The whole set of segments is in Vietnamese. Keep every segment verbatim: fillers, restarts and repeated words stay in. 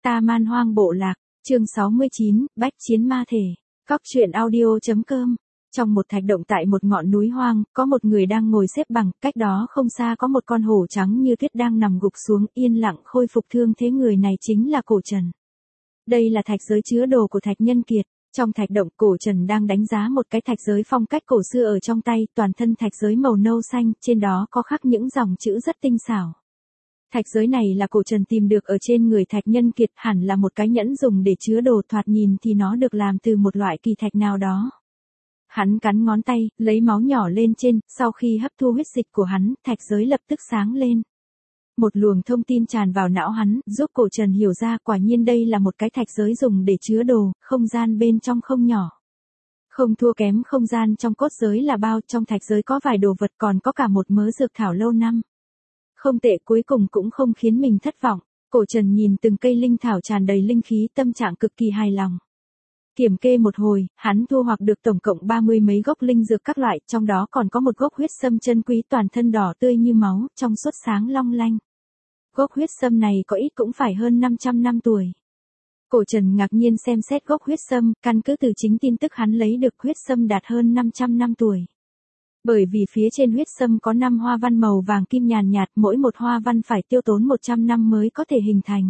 Ta Man Hoang Bộ Lạc, chương sáu mươi chín, Bách Chiến Ma Thể. Cóc truyện audio.com. Trong một thạch động tại một ngọn núi hoang, có một người đang ngồi xếp bằng, cách đó không xa có một con hổ trắng như tuyết đang nằm gục xuống, yên lặng khôi phục thương thế. Người này chính là Cổ Trần. Đây là thạch giới chứa đồ của Thạch Nhân Kiệt. Trong thạch động, Cổ Trần đang đánh giá một cái thạch giới phong cách cổ xưa ở trong tay, toàn thân thạch giới màu nâu xanh, trên đó có khắc những dòng chữ rất tinh xảo. Thạch giới này là Cổ Trần tìm được ở trên người Thạch Nhân Kiệt, hẳn là một cái nhẫn dùng để chứa đồ, thoạt nhìn thì nó được làm từ một loại kỳ thạch nào đó. Hắn cắn ngón tay, lấy máu nhỏ lên trên, sau khi hấp thu huyết dịch của hắn, thạch giới lập tức sáng lên. Một luồng thông tin tràn vào não hắn, giúp Cổ Trần hiểu ra quả nhiên đây là một cái thạch giới dùng để chứa đồ, không gian bên trong không nhỏ. Không thua kém không gian trong cốt giới là bao, trong thạch giới có vài đồ vật, còn có cả một mớ dược thảo lâu năm. Không tệ, cuối cùng cũng không khiến mình thất vọng. Cổ Trần nhìn từng cây linh thảo tràn đầy linh khí, tâm trạng cực kỳ hài lòng. Kiểm kê một hồi, hắn thu hoạch được tổng cộng ba mươi mấy gốc linh dược các loại, trong đó còn có một gốc huyết sâm chân quý, toàn thân đỏ tươi như máu, trong suốt sáng long lanh. Gốc huyết sâm này có ít cũng phải hơn năm trăm năm tuổi. Cổ Trần ngạc nhiên xem xét gốc huyết sâm, căn cứ từ chính tin tức hắn lấy được, huyết sâm đạt hơn năm trăm năm tuổi. Bởi vì phía trên huyết sâm có năm hoa văn màu vàng kim nhàn nhạt, mỗi một hoa văn phải tiêu tốn một trăm năm mới có thể hình thành.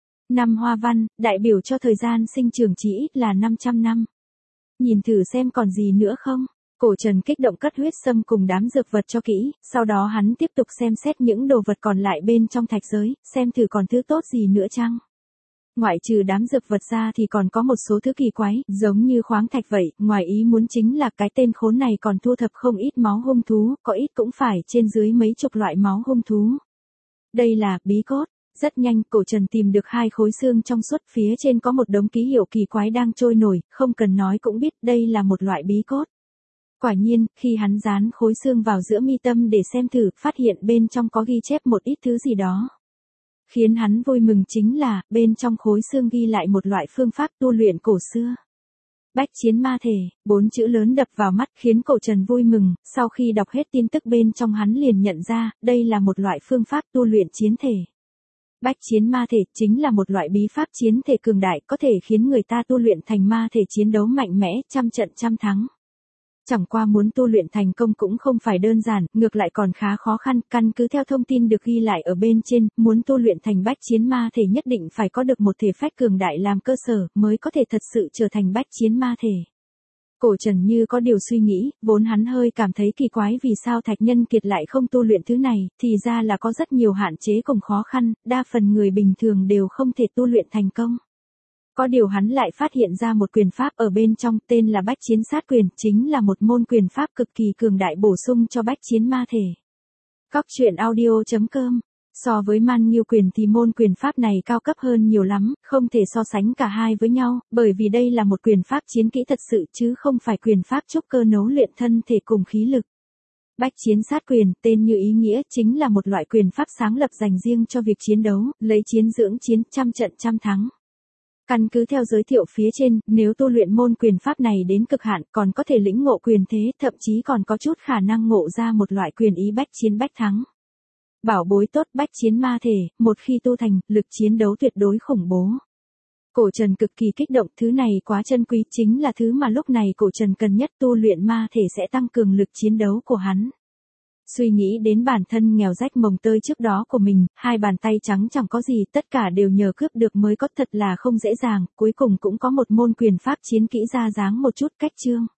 Năm hoa văn, đại biểu cho thời gian sinh trưởng chỉ ít là năm trăm năm. Nhìn thử xem còn gì nữa không? Cổ Trần kích động cất huyết sâm cùng đám dược vật cho kỹ, sau đó hắn tiếp tục xem xét những đồ vật còn lại bên trong thạch giới, xem thử còn thứ tốt gì nữa chăng? Ngoại trừ đám dược vật ra thì còn có một số thứ kỳ quái, giống như khoáng thạch vậy, ngoài ý muốn chính là cái tên khốn này còn thu thập không ít máu hung thú, có ít cũng phải trên dưới mấy chục loại máu hung thú. Đây là bí cốt. Rất nhanh, Cổ Trần tìm được hai khối xương trong suốt, phía trên có một đống ký hiệu kỳ quái đang trôi nổi, không cần nói cũng biết đây là một loại bí cốt. Quả nhiên, khi hắn dán khối xương vào giữa mi tâm để xem thử, phát hiện bên trong có ghi chép một ít thứ gì đó. Khiến hắn vui mừng chính là, bên trong khối xương ghi lại một loại phương pháp tu luyện cổ xưa. Bách Chiến Ma Thể, bốn chữ lớn đập vào mắt khiến Cổ Trần vui mừng, sau khi đọc hết tin tức bên trong hắn liền nhận ra, đây là một loại phương pháp tu luyện chiến thể. Bách Chiến Ma Thể chính là một loại bí pháp chiến thể cường đại, có thể khiến người ta tu luyện thành ma thể chiến đấu mạnh mẽ, trăm trận trăm thắng. Chẳng qua muốn tu luyện thành công cũng không phải đơn giản, ngược lại còn khá khó khăn, căn cứ theo thông tin được ghi lại ở bên trên, muốn tu luyện thành Bách Chiến Ma Thể nhất định phải có được một thể phách cường đại làm cơ sở, mới có thể thật sự trở thành Bách Chiến Ma Thể. Cổ Trần như có điều suy nghĩ, vốn hắn hơi cảm thấy kỳ quái vì sao Thạch Nhân Kiệt lại không tu luyện thứ này, thì ra là có rất nhiều hạn chế cùng khó khăn, đa phần người bình thường đều không thể tu luyện thành công. Có điều hắn lại phát hiện ra một quyền pháp ở bên trong, tên là Bách Chiến Sát Quyền, chính là một môn quyền pháp cực kỳ cường đại bổ sung cho Bách Chiến Ma Thể. Cóc truyện audio.com. So với Man Nghiêu Quyền thì môn quyền pháp này cao cấp hơn nhiều lắm, không thể so sánh cả hai với nhau, bởi vì đây là một quyền pháp chiến kỹ thật sự chứ không phải quyền pháp trúc cơ nấu luyện thân thể cùng khí lực. Bách Chiến Sát Quyền, tên như ý nghĩa, chính là một loại quyền pháp sáng lập dành riêng cho việc chiến đấu, lấy chiến dưỡng chiến, trăm trận trăm thắng. Căn cứ theo giới thiệu phía trên, nếu tu luyện môn quyền pháp này đến cực hạn, còn có thể lĩnh ngộ quyền thế, thậm chí còn có chút khả năng ngộ ra một loại quyền ý bách chiến bách thắng. Bảo bối tốt Bách Chiến Ma Thể, một khi tu thành, lực chiến đấu tuyệt đối khủng bố. Cổ Trần cực kỳ kích động, thứ này quá chân quý, chính là thứ mà lúc này Cổ Trần cần nhất, tu luyện ma thể sẽ tăng cường lực chiến đấu của hắn. Suy nghĩ đến bản thân nghèo rách mồng tơi trước đó của mình, hai bàn tay trắng chẳng có gì, tất cả đều nhờ cướp được mới có, thật là không dễ dàng, cuối cùng cũng có một môn quyền pháp chiến kỹ ra dáng một chút cách chương.